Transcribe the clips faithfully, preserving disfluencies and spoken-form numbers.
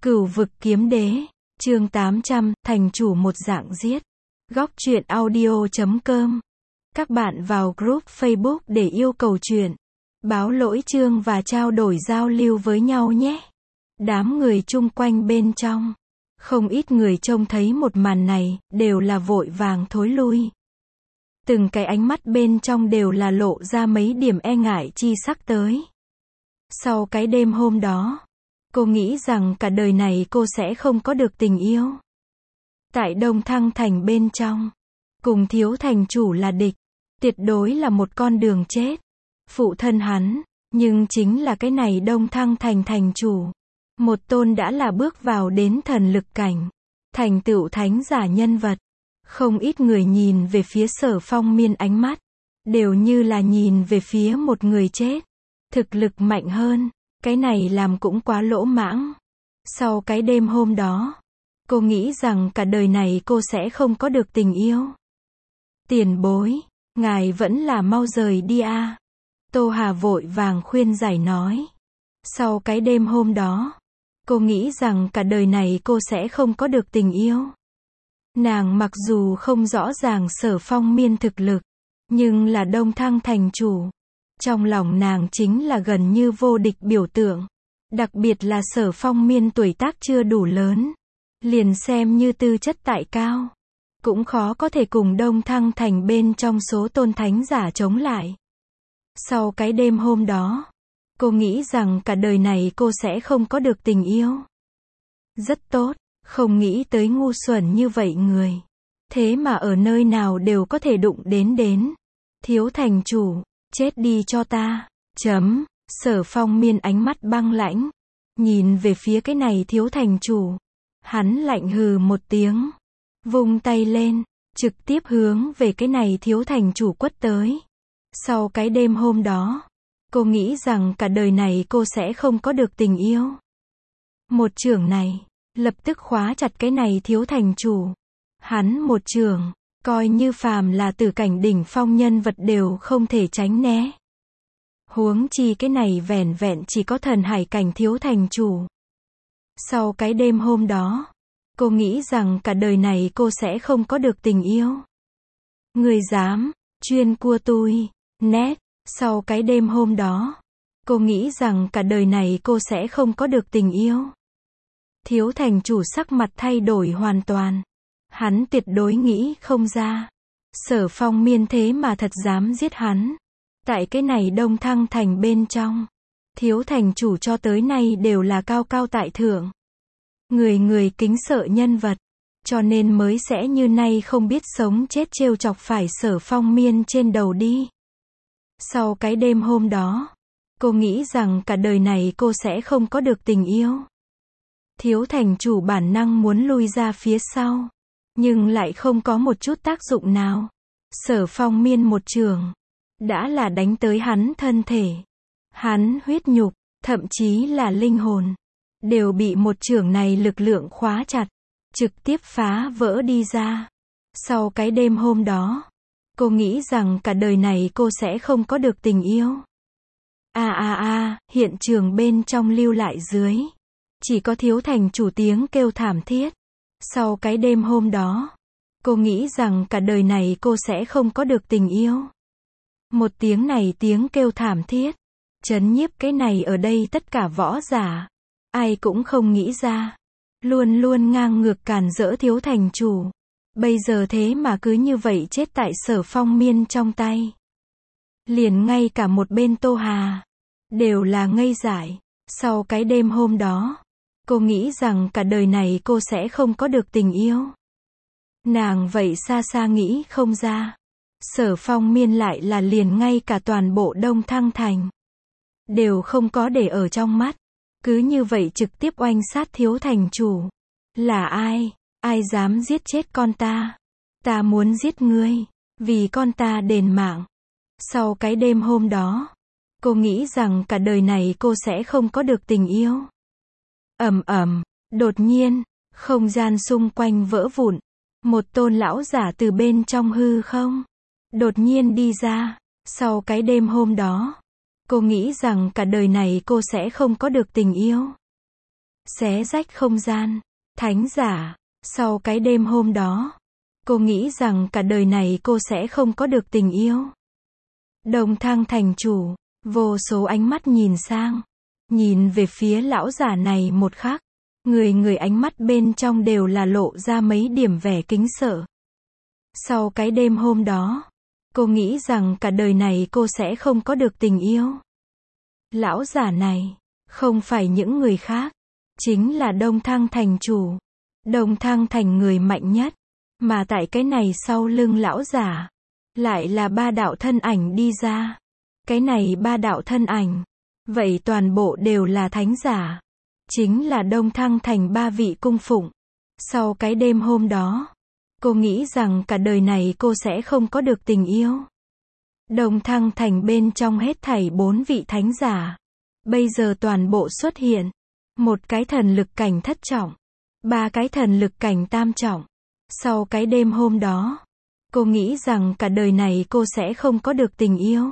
Cửu vực kiếm đế, chương tám trăm, thành chủ một dạng giết. Góc truyện audio chấm com. Các bạn vào group Facebook để yêu cầu truyện, báo lỗi chương và trao đổi giao lưu với nhau nhé. Đám người chung quanh bên trong, không ít người trông thấy một màn này, đều là vội vàng thối lui. Từng cái ánh mắt bên trong đều là lộ ra mấy điểm e ngại chi sắc tới. Sau cái đêm hôm đó, cô nghĩ rằng cả đời này cô sẽ không có được tình yêu. Tại Đông Thăng Thành bên trong, cùng thiếu thành chủ là địch, tuyệt đối là một con đường chết. Phụ thân hắn, nhưng chính là cái này Đông Thăng Thành thành chủ. Một tôn đã là bước vào đến thần lực cảnh, thành tựu thánh giả nhân vật. Không ít người nhìn về phía Sở Phong Miên ánh mắt, đều như là nhìn về phía một người chết. Thực lực mạnh hơn, cái này làm cũng quá lỗ mãng. Sau cái đêm hôm đó, cô nghĩ rằng cả đời này cô sẽ không có được tình yêu. Tiền bối, ngài vẫn là mau rời đi a. Tô Hà vội vàng khuyên giải nói. Sau cái đêm hôm đó, cô nghĩ rằng cả đời này cô sẽ không có được tình yêu. Nàng mặc dù không rõ ràng Sở Phong Miên thực lực, nhưng là Đông Thăng thành chủ. Trong lòng nàng chính là gần như vô địch biểu tượng. Đặc biệt là Sở Phong Miên tuổi tác chưa đủ lớn, liền xem như tư chất tại cao, cũng khó có thể cùng Đông Thăng Thành bên trong số tôn thánh giả chống lại. Sau cái đêm hôm đó, cô nghĩ rằng cả đời này cô sẽ không có được tình yêu. Rất tốt, không nghĩ tới ngu xuẩn như vậy người. Thế mà ở nơi nào đều có thể đụng đến đến. Thiếu thành chủ, chết đi cho ta. Chấm. Sở Phong Miên ánh mắt băng lãnh, nhìn về phía cái này thiếu thành chủ. Hắn lạnh hừ một tiếng, vung tay lên, trực tiếp hướng về cái này thiếu thành chủ quất tới. Sau cái đêm hôm đó, cô nghĩ rằng cả đời này cô sẽ không có được tình yêu. Một chưởng này, lập tức khóa chặt cái này thiếu thành chủ. Hắn một chưởng, coi như phàm là tử cảnh đỉnh phong nhân vật đều không thể tránh né. Huống chi cái này vẻn vẹn chỉ có thần hải cảnh thiếu thành chủ. Sau cái đêm hôm đó, cô nghĩ rằng cả đời này cô sẽ không có được tình yêu. Người dám, chuyên cua tui, nét. Sau cái đêm hôm đó, cô nghĩ rằng cả đời này cô sẽ không có được tình yêu. Thiếu thành chủ sắc mặt thay đổi hoàn toàn. Hắn tuyệt đối nghĩ không ra. Sở Phong Miên thế mà thật dám giết hắn. Tại cái này Đông Thăng Thành bên trong, thiếu thành chủ cho tới nay đều là cao cao tại thượng. Người người kính sợ nhân vật, cho nên mới sẽ như nay không biết sống chết trêu chọc phải Sở Phong Miên trên đầu đi. Sau cái đêm hôm đó, cô nghĩ rằng cả đời này cô sẽ không có được tình yêu. Thiếu thành chủ bản năng muốn lui ra phía sau, nhưng lại không có một chút tác dụng nào. Sở Phong Miên một chưởng, đã là đánh tới hắn thân thể. Hắn huyết nhục, thậm chí là linh hồn, đều bị một chưởng này lực lượng khóa chặt, trực tiếp phá vỡ đi ra. Sau cái đêm hôm đó, cô nghĩ rằng cả đời này cô sẽ không có được tình yêu. A a a, hiện trường bên trong lưu lại dưới, chỉ có thiếu thành chủ tiếng kêu thảm thiết. Sau cái đêm hôm đó, cô nghĩ rằng cả đời này cô sẽ không có được tình yêu. Một tiếng này tiếng kêu thảm thiết, chấn nhiếp cái này ở đây tất cả võ giả. Ai cũng không nghĩ ra. Luôn luôn ngang ngược càn rỡ thiếu thành chủ. Bây giờ thế mà cứ như vậy chết tại Sở Phong Miên trong tay. Liền ngay cả một bên Tô Hà, đều là ngây dại. Sau cái đêm hôm đó, cô nghĩ rằng cả đời này cô sẽ không có được tình yêu. Nàng vậy xa xa nghĩ không ra. Sở Phong Miên lại là liền ngay cả toàn bộ Đông Thăng Thành đều không có để ở trong mắt. Cứ như vậy trực tiếp oanh sát thiếu thành chủ. Là ai? Ai dám giết chết con ta? Ta muốn giết ngươi, vì con ta đền mạng. Sau cái đêm hôm đó, cô nghĩ rằng cả đời này cô sẽ không có được tình yêu. Ầm ầm, đột nhiên, không gian xung quanh vỡ vụn. Một tôn lão giả từ bên trong hư không đột nhiên đi ra. Sau cái đêm hôm đó, cô nghĩ rằng cả đời này cô sẽ không có được tình yêu. xé rách không gian. Thánh giả, sau cái đêm hôm đó, cô nghĩ rằng cả đời này cô sẽ không có được tình yêu. Đông Thăng thành chủ, vô số ánh mắt nhìn sang, nhìn về phía lão giả này một khắc. Người người ánh mắt bên trong đều là lộ ra mấy điểm vẻ kính sợ. Sau cái đêm hôm đó, cô nghĩ rằng cả đời này cô sẽ không có được tình yêu. Lão giả này, không phải những người khác, chính là Đông Thăng thành chủ. Đông Thăng thành người mạnh nhất, mà tại cái này sau lưng lão giả, lại là ba đạo thân ảnh đi ra. Cái này ba đạo thân ảnh, vậy toàn bộ đều là thánh giả. Chính là Đông Thăng thành ba vị cung phụng. Sau cái đêm hôm đó, cô nghĩ rằng cả đời này cô sẽ không có được tình yêu. Đông Thăng thành bên trong hết thảy bốn vị thánh giả, bây giờ toàn bộ xuất hiện. Một cái thần lực cảnh thất trọng, ba cái thần lực cảnh tam trọng. Sau cái đêm hôm đó, cô nghĩ rằng cả đời này cô sẽ không có được tình yêu.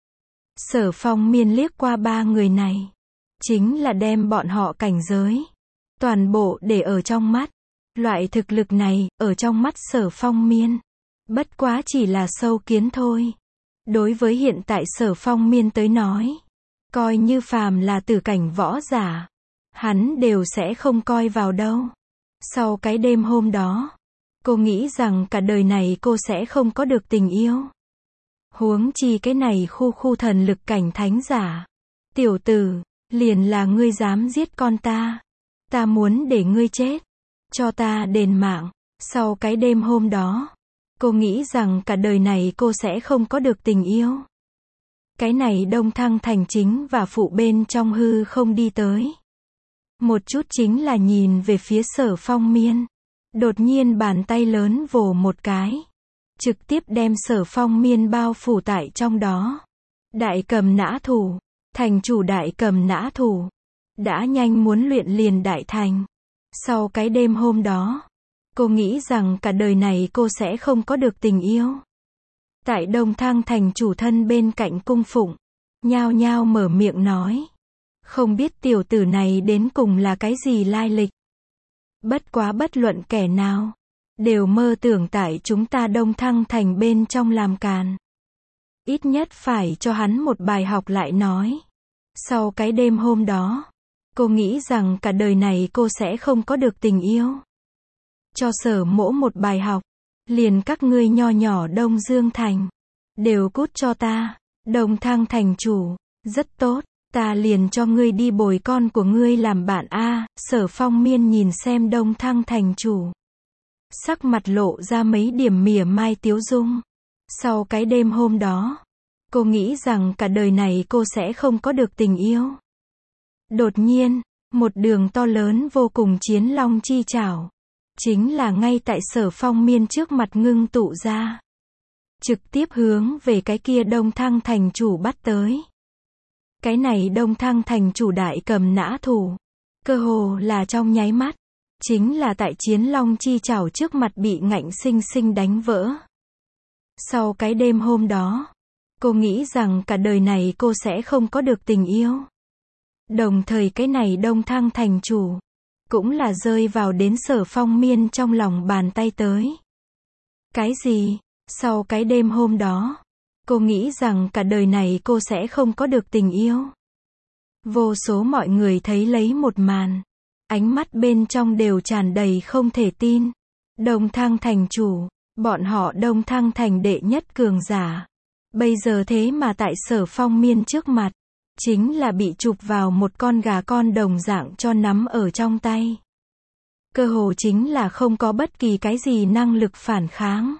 Sở Phong Miên liếc qua ba người này, chính là đem bọn họ cảnh giới, toàn bộ để ở trong mắt. Loại thực lực này, ở trong mắt Sở Phong Miên, bất quá chỉ là sâu kiến thôi. Đối với hiện tại Sở Phong Miên tới nói, coi như phàm là tử cảnh võ giả, hắn đều sẽ không coi vào đâu. Sau cái đêm hôm đó, cô nghĩ rằng cả đời này cô sẽ không có được tình yêu. Huống chi cái này khu khu thần lực cảnh thánh giả. Tiểu tử, liền là ngươi dám giết con ta. Ta muốn để ngươi chết. Cho ta đền mạng. Sau cái đêm hôm đó, cô nghĩ rằng cả đời này cô sẽ không có được tình yêu. Cái này Đông Thăng thành chính và phụ bên trong hư không đi tới. Một chút chính là nhìn về phía Sở Phong Miên. Đột nhiên bàn tay lớn vồ một cái, trực tiếp đem Sở Phong Miên bao phủ tại trong đó. Đại cầm nã thủ, thành chủ đại cầm nã thủ, đã nhanh muốn luyện liền đại thành. Sau cái đêm hôm đó, cô nghĩ rằng cả đời này cô sẽ không có được tình yêu. Tại Đông Thăng thành chủ thân bên cạnh cung phụng, nhao nhao mở miệng nói. Không biết tiểu tử này đến cùng là cái gì lai lịch. Bất quá bất luận kẻ nào, đều mơ tưởng tại chúng ta Đông Thăng thành bên trong làm càn. Ít nhất phải cho hắn một bài học lại nói. Sau cái đêm hôm đó, cô nghĩ rằng cả đời này cô sẽ không có được tình yêu. Cho Sở Mỗ một bài học, liền các ngươi nho nhỏ Đông Dương thành, đều cút cho ta. Đông Thăng thành chủ, rất tốt. Ta liền cho ngươi đi bồi con của ngươi làm bạn a. Sở Phong Miên nhìn xem Đông Thăng thành chủ, sắc mặt lộ ra mấy điểm mỉa mai tiếu dung. Sau cái đêm hôm đó, cô nghĩ rằng cả đời này cô sẽ không có được tình yêu. Đột nhiên, một đường to lớn vô cùng chiến long chi chảo, chính là ngay tại Sở Phong Miên trước mặt ngưng tụ ra, trực tiếp hướng về cái kia Đông Thăng thành chủ bắt tới. Cái này Đông Thăng thành chủ đại cầm nã thủ, cơ hồ là trong nháy mắt, chính là tại chiến long chi chảo trước mặt bị ngạnh sinh sinh đánh vỡ. Sau cái đêm hôm đó, cô nghĩ rằng cả đời này cô sẽ không có được tình yêu. Đồng thời cái này Đông Thăng thành chủ, cũng là rơi vào đến Sở Phong Miên trong lòng bàn tay tới. Cái gì? Sau cái đêm hôm đó, cô nghĩ rằng cả đời này cô sẽ không có được tình yêu. Vô số mọi người thấy lấy một màn, ánh mắt bên trong đều tràn đầy không thể tin. Đông Thăng thành chủ, bọn họ Đông Thăng thành đệ nhất cường giả, bây giờ thế mà tại Sở Phong Miên trước mặt, chính là bị chụp vào một con gà con đồng dạng cho nắm ở trong tay. Cơ hồ chính là không có bất kỳ cái gì năng lực phản kháng.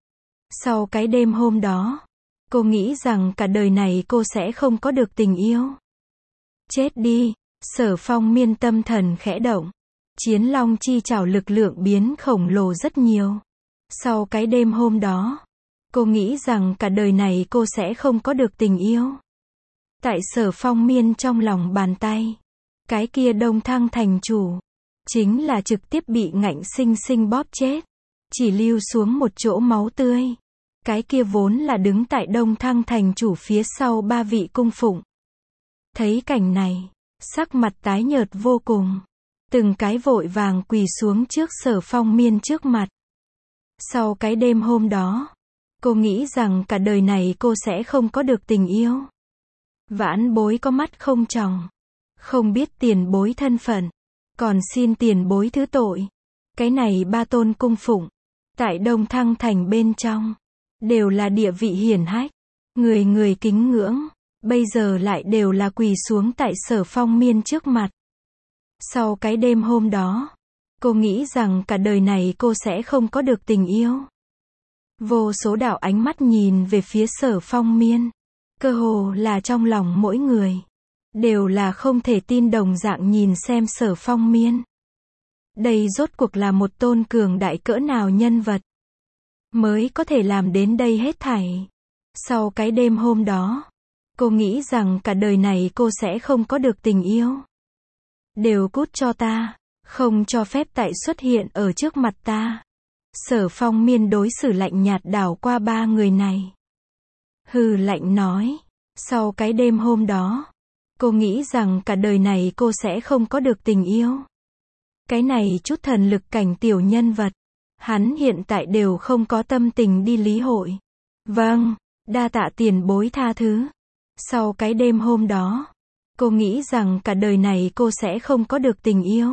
Sau cái đêm hôm đó, cô nghĩ rằng cả đời này cô sẽ không có được tình yêu. Chết đi. Sở Phong Miên tâm thần khẽ động. Chiến long chi chảo lực lượng biến khổng lồ rất nhiều. Sau cái đêm hôm đó, cô nghĩ rằng cả đời này cô sẽ không có được tình yêu. Tại Sở Phong Miên trong lòng bàn tay, cái kia Đông Thăng thành chủ, chính là trực tiếp bị ngạnh sinh sinh bóp chết, chỉ lưu xuống một chỗ máu tươi. Cái kia vốn là đứng tại Đông Thăng thành chủ phía sau ba vị cung phụng. Thấy cảnh này, sắc mặt tái nhợt vô cùng. từng cái vội vàng quỳ xuống trước Sở Phong Miên trước mặt. Sau cái đêm hôm đó, cô nghĩ rằng cả đời này cô sẽ không có được tình yêu. Vãn bối có mắt không tròng, không biết tiền bối thân phận, còn xin tiền bối thứ tội. Cái này ba tôn cung phụng, tại Đông Thăng Thành bên trong, đều là địa vị hiển hách, người người kính ngưỡng, bây giờ lại đều là quỳ xuống tại Sở Phong Miên trước mặt. Sau cái đêm hôm đó, cô nghĩ rằng cả đời này cô sẽ không có được tình yêu. Vô số đạo ánh mắt nhìn về phía Sở Phong Miên, cơ hồ là trong lòng mỗi người, đều là không thể tin đồng dạng nhìn xem Sở Phong Miên. Đây rốt cuộc là một tôn cường đại cỡ nào nhân vật, mới có thể làm đến đây hết thảy. Sau cái đêm hôm đó, cô nghĩ rằng cả đời này cô sẽ không có được tình yêu. Đều cút cho ta, không cho phép tại xuất hiện ở trước mặt ta. Sở Phong Miên đối xử lạnh nhạt đảo qua ba người này. Hừ lạnh nói, sau cái đêm hôm đó, cô nghĩ rằng cả đời này cô sẽ không có được tình yêu. Cái này chút thần lực cảnh tiểu nhân vật, hắn hiện tại đều không có tâm tình đi lý hội. Vâng, đa tạ tiền bối tha thứ. Sau cái đêm hôm đó, cô nghĩ rằng cả đời này cô sẽ không có được tình yêu.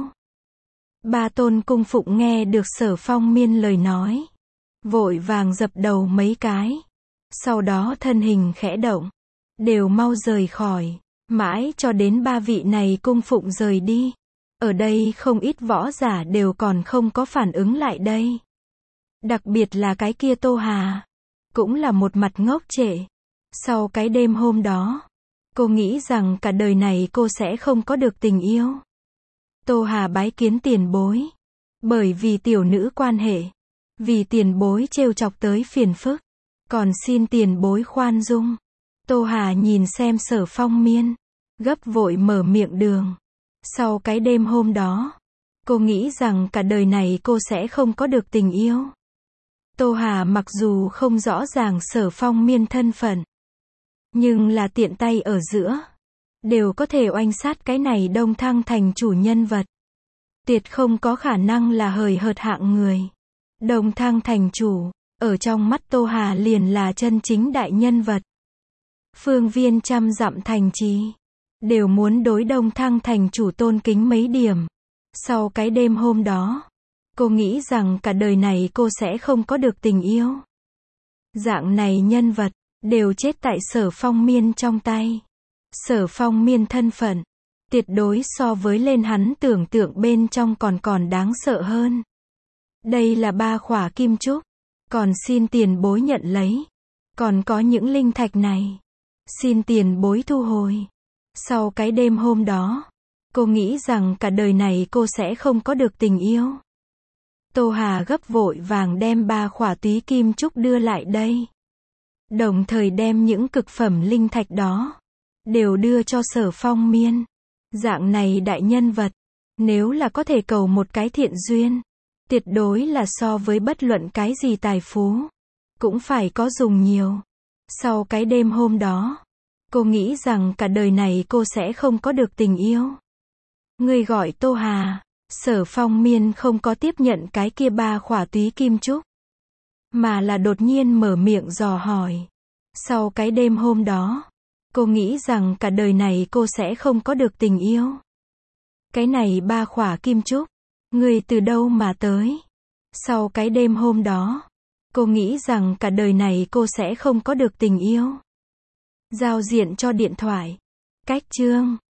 Ba tôn cung phụng nghe được Sở Phong Miên lời nói, vội vàng dập đầu mấy cái. Sau đó thân hình khẽ động, đều mau rời khỏi, mãi cho đến ba vị này cung phụng rời đi. Ở đây không ít võ giả đều còn không có phản ứng lại đây. Đặc biệt là cái kia Tô Hà, cũng là một mặt ngốc trệ. Sau cái đêm hôm đó, cô nghĩ rằng cả đời này cô sẽ không có được tình yêu. Tô Hà bái kiến tiền bối. Bởi vì tiểu nữ quan hệ, vì tiền bối trêu chọc tới phiền phức, còn xin tiền bối khoan dung. Tô Hà nhìn xem Sở Phong Miên, gấp vội mở miệng đường. Sau cái đêm hôm đó, cô nghĩ rằng cả đời này cô sẽ không có được tình yêu. Tô Hà mặc dù không rõ ràng Sở Phong Miên thân phận, nhưng là tiện tay ở giữa, đều có thể oanh sát cái này Đông Thăng Thành chủ nhân vật. Tuyệt không có khả năng là hời hợt hạng người. Đông Thăng Thành chủ, ở trong mắt Tô Hà liền là chân chính đại nhân vật. Phương viên trăm dặm thành trì, đều muốn đối Đông Thăng Thành chủ tôn kính mấy điểm. Sau cái đêm hôm đó, cô nghĩ rằng cả đời này cô sẽ không có được tình yêu. Dạng này nhân vật, đều chết tại Sở Phong Miên trong tay. Sở Phong Miên thân phận, tuyệt đối so với lên hắn tưởng tượng bên trong còn còn đáng sợ hơn. Đây là ba khỏa kim trúc, còn xin tiền bối nhận lấy. Còn có những linh thạch này, xin tiền bối thu hồi. Sau cái đêm hôm đó, cô nghĩ rằng cả đời này cô sẽ không có được tình yêu. Tô Hà gấp vội vàng đem ba khỏa túy kim trúc đưa lại đây. Đồng thời đem những cực phẩm linh thạch đó, đều đưa cho Sở Phong Miên. Dạng này đại nhân vật, nếu là có thể cầu một cái thiện duyên, tuyệt đối là so với bất luận cái gì tài phú, cũng phải có dùng nhiều. Sau cái đêm hôm đó, cô nghĩ rằng cả đời này cô sẽ không có được tình yêu. Người gọi Tô Hà. Sở Phong Miên không có tiếp nhận cái kia ba khỏa túy kim trúc, mà là đột nhiên mở miệng dò hỏi. Sau cái đêm hôm đó, cô nghĩ rằng cả đời này cô sẽ không có được tình yêu. Cái này ba khỏa kim trúc, người từ đâu mà tới? Sau cái đêm hôm đó, cô nghĩ rằng cả đời này cô sẽ không có được tình yêu. Giao diện cho điện thoại. Cách chương